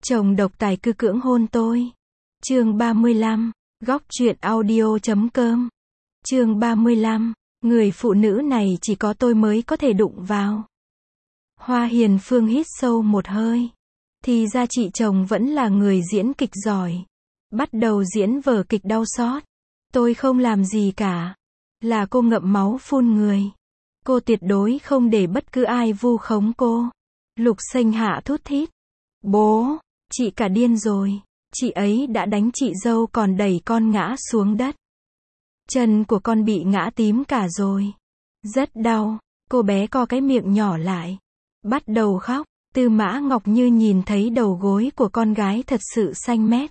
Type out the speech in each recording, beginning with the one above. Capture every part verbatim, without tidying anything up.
Chồng độc tài cư cưỡng hôn tôi. Chương ba mươi lăm, góc truyện audio chấm com. Chương ba mươi lăm, người phụ nữ này chỉ có tôi mới có thể đụng vào. Hoa Hiền Phương hít sâu một hơi. Thì ra chị chồng vẫn là người diễn kịch giỏi. Bắt đầu diễn vở kịch đau xót. Tôi không làm gì cả. Là cô ngậm máu phun người. Cô tuyệt đối không để bất cứ ai vu khống cô. Lục Xanh Hạ thút thít. Bố, chị cả điên rồi. Chị ấy đã đánh chị dâu còn đẩy con ngã xuống đất. Chân của con bị ngã tím cả rồi. Rất đau. Cô bé co cái miệng nhỏ lại. Bắt đầu khóc. Tư Mã Ngọc Như nhìn thấy đầu gối của con gái thật sự xanh mét.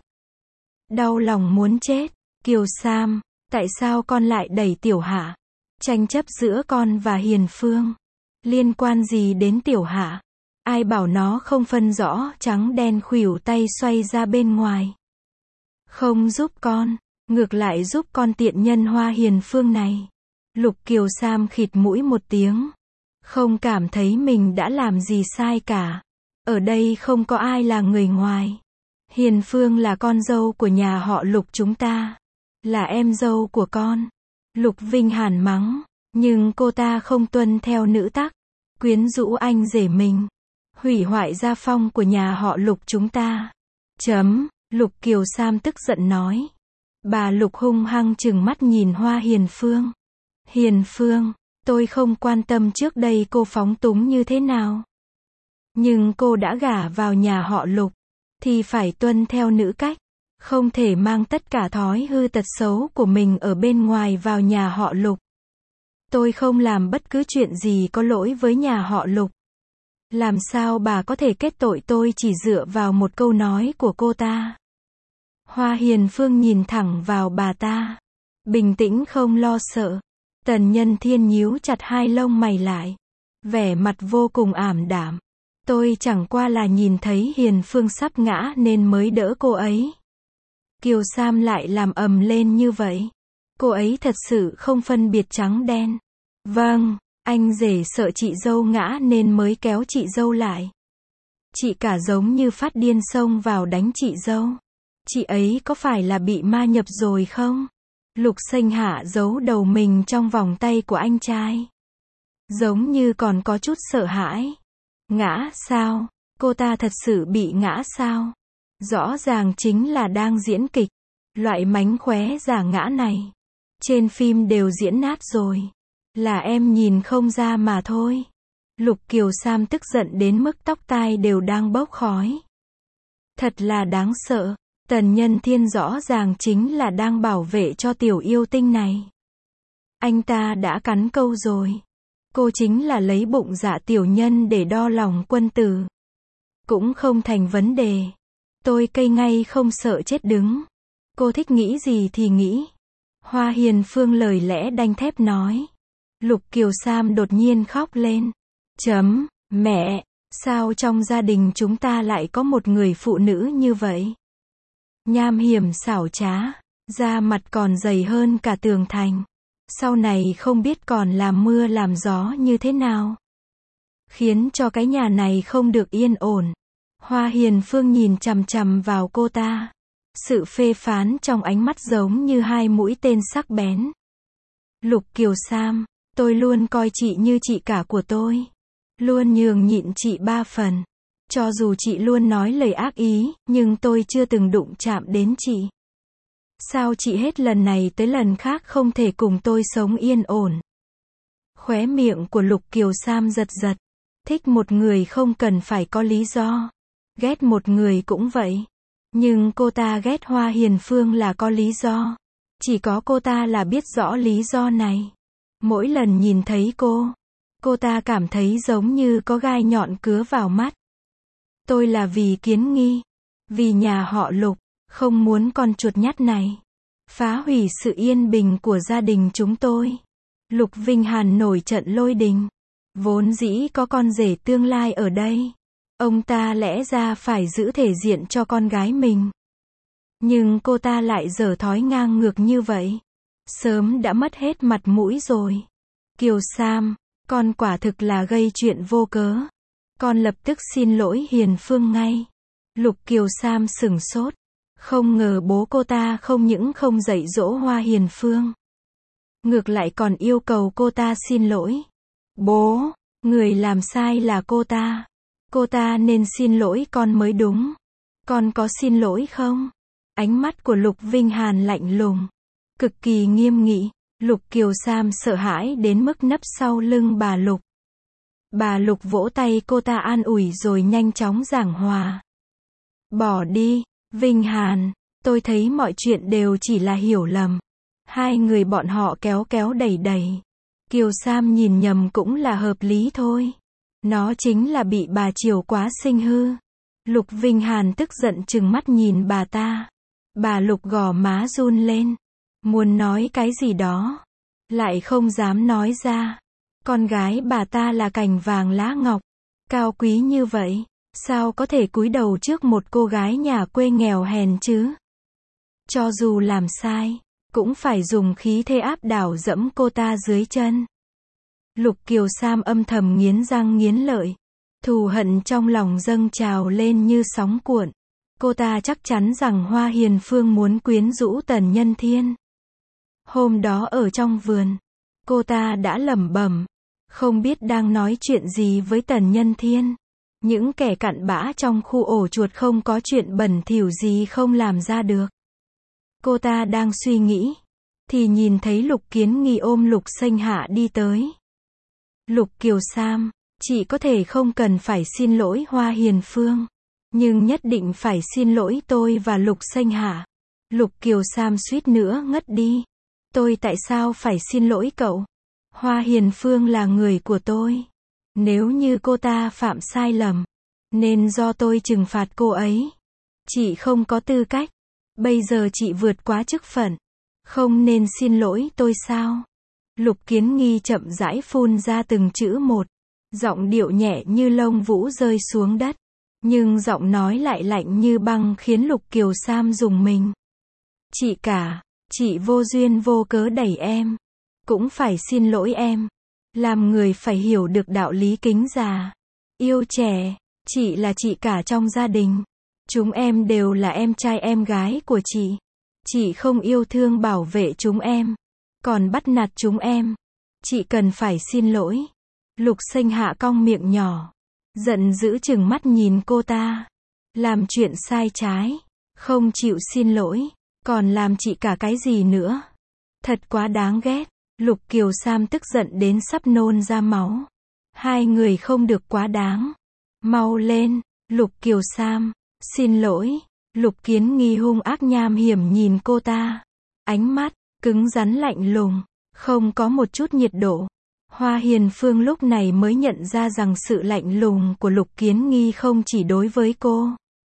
Đau lòng muốn chết. Kiều Sam, tại sao con lại đẩy Tiểu Hạ? Tranh chấp giữa con và Hiền Phương. Liên quan gì đến Tiểu Hạ? Ai bảo nó không phân rõ trắng đen, khuỷu tay xoay ra bên ngoài. Không giúp con, ngược lại giúp con tiện nhân Hoa Hiền Phương này. Lục Kiều Sam khịt mũi một tiếng. Không cảm thấy mình đã làm gì sai cả. Ở đây không có ai là người ngoài. Hiền Phương là con dâu của nhà họ Lục chúng ta. Là em dâu của con. Lục Vinh Hàn mắng. Nhưng cô ta không tuân theo nữ tắc. Quyến rũ anh rể mình. Hủy hoại gia phong của nhà họ Lục chúng ta. Chấm. Lục Kiều Sam tức giận nói. Bà Lục hung hăng trừng mắt nhìn Hoa Hiền Phương. Hiền Phương, tôi không quan tâm trước đây cô phóng túng như thế nào. Nhưng cô đã gả vào nhà họ Lục. Thì phải tuân theo nữ cách. Không thể mang tất cả thói hư tật xấu của mình ở bên ngoài vào nhà họ Lục. Tôi không làm bất cứ chuyện gì có lỗi với nhà họ Lục. Làm sao bà có thể kết tội tôi chỉ dựa vào một câu nói của cô ta? Hoa Hiền Phương nhìn thẳng vào bà ta. Bình tĩnh không lo sợ. Tần Nhân Thiên nhíu chặt hai lông mày lại. Vẻ mặt vô cùng ảm đạm. Tôi chẳng qua là nhìn thấy Hiền Phương sắp ngã nên mới đỡ cô ấy. Kiều Sam lại làm ầm lên như vậy. Cô ấy thật sự không phân biệt trắng đen. Vâng, anh rể sợ chị dâu ngã nên mới kéo chị dâu lại. Chị cả giống như phát điên xông vào đánh chị dâu. Chị ấy có phải là bị ma nhập rồi không? Lục Xanh Hạ giấu đầu mình trong vòng tay của anh trai. Giống như còn có chút sợ hãi. Ngã sao? Cô ta thật sự bị ngã sao? Rõ ràng chính là đang diễn kịch. Loại mánh khóe giả ngã này. Trên phim đều diễn nát rồi. Là em nhìn không ra mà thôi. Lục Kiều Sam tức giận đến mức tóc tai đều đang bốc khói. Thật là đáng sợ. Tần Nhân Thiên rõ ràng chính là đang bảo vệ cho tiểu yêu tinh này. Anh ta đã cắn câu rồi. Cô chính là lấy bụng dạ tiểu nhân để đo lòng quân tử. Cũng không thành vấn đề. Tôi cây ngay không sợ chết đứng. Cô thích nghĩ gì thì nghĩ. Hoa Hiền Phương lời lẽ đanh thép nói. Lục Kiều Sam đột nhiên khóc lên. Chấm, mẹ, sao trong gia đình chúng ta lại có một người phụ nữ như vậy? Nham hiểm xảo trá, da mặt còn dày hơn cả tường thành. Sau này không biết còn làm mưa làm gió như thế nào. Khiến cho cái nhà này không được yên ổn. Hoa Hiền Phương nhìn chằm chằm vào cô ta. Sự phê phán trong ánh mắt giống như hai mũi tên sắc bén. Lục Kiều Sam, tôi luôn coi chị như chị cả của tôi. Luôn nhường nhịn chị ba phần. Cho dù chị luôn nói lời ác ý, nhưng tôi chưa từng đụng chạm đến chị. Sao chị hết lần này tới lần khác không thể cùng tôi sống yên ổn? Khóe miệng của Lục Kiều Sam giật giật. Thích một người không cần phải có lý do. Ghét một người cũng vậy. Nhưng cô ta ghét Hoa Hiền Phương là có lý do. Chỉ có cô ta là biết rõ lý do này. Mỗi lần nhìn thấy cô, cô ta cảm thấy giống như có gai nhọn cứa vào mắt. Tôi là vì Kiến Nghi. Vì nhà họ Lục. Không muốn con chuột nhắt này phá hủy sự yên bình của gia đình chúng tôi. Lục Vinh Hàn nổi trận lôi đình. Vốn dĩ có con rể tương lai ở đây. Ông ta lẽ ra phải giữ thể diện cho con gái mình. Nhưng cô ta lại dở thói ngang ngược như vậy. Sớm đã mất hết mặt mũi rồi. Kiều Sam, con quả thực là gây chuyện vô cớ. Con lập tức xin lỗi Hiền Phương ngay. Lục Kiều Sam sửng sốt. Không ngờ bố cô ta không những không dạy dỗ Hoa Hiền Phương, ngược lại còn yêu cầu cô ta xin lỗi. Bố, người làm sai là cô ta. Cô ta nên xin lỗi con mới đúng. Con có xin lỗi không? Ánh mắt của Lục Vinh Hàn lạnh lùng, cực kỳ nghiêm nghị. Lục Kiều Sam sợ hãi đến mức nấp sau lưng bà Lục. Bà Lục vỗ tay cô ta an ủi rồi nhanh chóng giảng hòa. Bỏ đi, Vinh Hàn, tôi thấy mọi chuyện đều chỉ là hiểu lầm. Hai người bọn họ kéo kéo đẩy đẩy. Kiều Sam nhìn nhầm cũng là hợp lý thôi. Nó chính là bị bà chiều quá sinh hư. Lục Vinh Hàn tức giận trừng mắt nhìn bà ta. Bà Lục gò má run lên. Muốn nói cái gì đó, lại không dám nói ra. Con gái bà ta là cành vàng lá ngọc, cao quý như vậy, sao có thể cúi đầu trước một cô gái nhà quê nghèo hèn chứ? Cho dù làm sai, cũng phải dùng khí thế áp đảo dẫm cô ta dưới chân. Lục Kiều Sam âm thầm nghiến răng nghiến lợi. Thù hận trong lòng dâng trào lên như sóng cuộn. Cô ta chắc chắn rằng Hoa Hiền Phương muốn quyến rũ Tần Nhân Thiên. Hôm đó ở trong vườn, cô ta đã lẩm bẩm, không biết đang nói chuyện gì với Tần Nhân Thiên. Những kẻ cặn bã trong khu ổ chuột không có chuyện bẩn thỉu gì không làm ra được. Cô ta đang suy nghĩ, thì nhìn thấy Lục Kiến Nghi ôm Lục Xanh Hạ đi tới. Lục Kiều Sam, chị có thể không cần phải xin lỗi Hoa Hiền Phương, nhưng nhất định phải xin lỗi tôi và Lục Xanh Hạ. Lục Kiều Sam suýt nữa ngất đi. Tôi tại sao phải xin lỗi cậu? Hoa Hiền Phương là người của tôi. Nếu như cô ta phạm sai lầm, nên do tôi trừng phạt cô ấy. Chị không có tư cách. Bây giờ chị vượt quá chức phận, không nên xin lỗi tôi sao? Lục Kiến Nghi chậm rãi phun ra từng chữ một, giọng điệu nhẹ như lông vũ rơi xuống đất, nhưng giọng nói lại lạnh như băng khiến Lục Kiều Sam rùng mình. Chị cả, chị vô duyên vô cớ đẩy em, cũng phải xin lỗi em. Làm người phải hiểu được đạo lý kính già, yêu trẻ. Chị là chị cả trong gia đình. Chúng em đều là em trai em gái của chị. Chị không yêu thương bảo vệ chúng em, còn bắt nạt chúng em. Chị cần phải xin lỗi. Lục Xanh Hạ cong miệng nhỏ, giận dữ chừng mắt nhìn cô ta. Làm chuyện sai trái, không chịu xin lỗi, còn làm chị cả cái gì nữa? Thật quá đáng ghét. Lục Kiều Sam tức giận đến sắp nôn ra máu. Hai người không được quá đáng. Mau lên, Lục Kiều Sam, xin lỗi. Lục Kiến Nghi hung ác nham hiểm nhìn cô ta. Ánh mắt, cứng rắn lạnh lùng, không có một chút nhiệt độ. Hoa Hiền Phương lúc này mới nhận ra rằng sự lạnh lùng của Lục Kiến Nghi không chỉ đối với cô,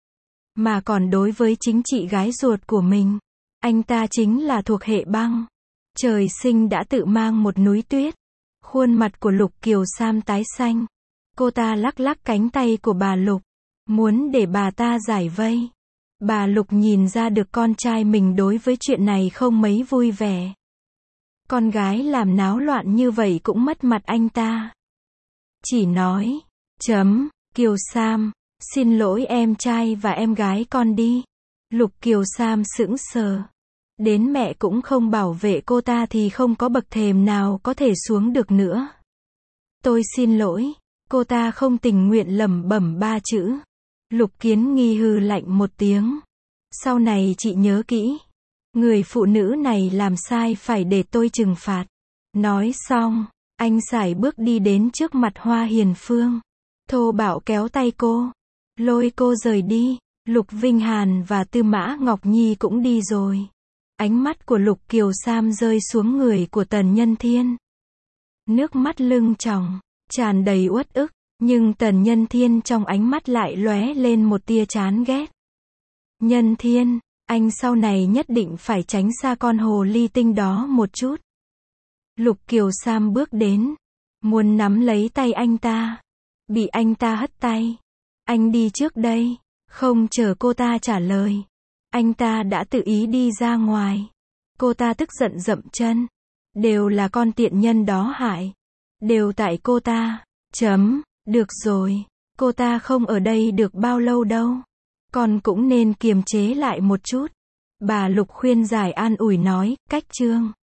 mà còn đối với chính chị gái ruột của mình. Anh ta chính là thuộc hệ băng. Trời sinh đã tự mang một núi tuyết. Khuôn mặt của Lục Kiều Sam tái xanh. Cô ta lắc lắc cánh tay của bà Lục, muốn để bà ta giải vây. Bà Lục nhìn ra được con trai mình đối với chuyện này không mấy vui vẻ. Con gái làm náo loạn như vậy cũng mất mặt anh ta. Chỉ nói, chấm, Kiều Sam, xin lỗi em trai và em gái con đi. Lục Kiều Sam sững sờ. Đến mẹ cũng không bảo vệ cô ta thì không có bậc thềm nào có thể xuống được nữa. Tôi xin lỗi. Cô ta không tình nguyện lẩm bẩm ba chữ. Lục Kiến Nghi hừ lạnh một tiếng. Sau này chị nhớ kỹ. Người phụ nữ này làm sai phải để tôi trừng phạt. Nói xong, anh sải bước đi đến trước mặt Hoa Hiền Phương. Thô bạo kéo tay cô, lôi cô rời đi. Lục Vinh Hàn và Tư Mã Ngọc Nhi cũng đi rồi. Ánh mắt của Lục Kiều Sam rơi xuống người của Tần Nhân Thiên. Nước mắt lưng tròng, tràn đầy uất ức, nhưng Tần Nhân Thiên trong ánh mắt lại lóe lên một tia chán ghét. Nhân Thiên, anh sau này nhất định phải tránh xa con hồ ly tinh đó một chút. Lục Kiều Sam bước đến, muốn nắm lấy tay anh ta, bị anh ta hất tay. Anh đi trước đây. Không chờ cô ta trả lời, anh ta đã tự ý đi ra ngoài. Cô ta tức giận dậm chân. Đều là con tiện nhân đó hại. Đều tại cô ta. Chấm, được rồi. Cô ta không ở đây được bao lâu đâu. Con cũng nên kiềm chế lại một chút. Bà Lục khuyên giải an ủi nói, cách Trương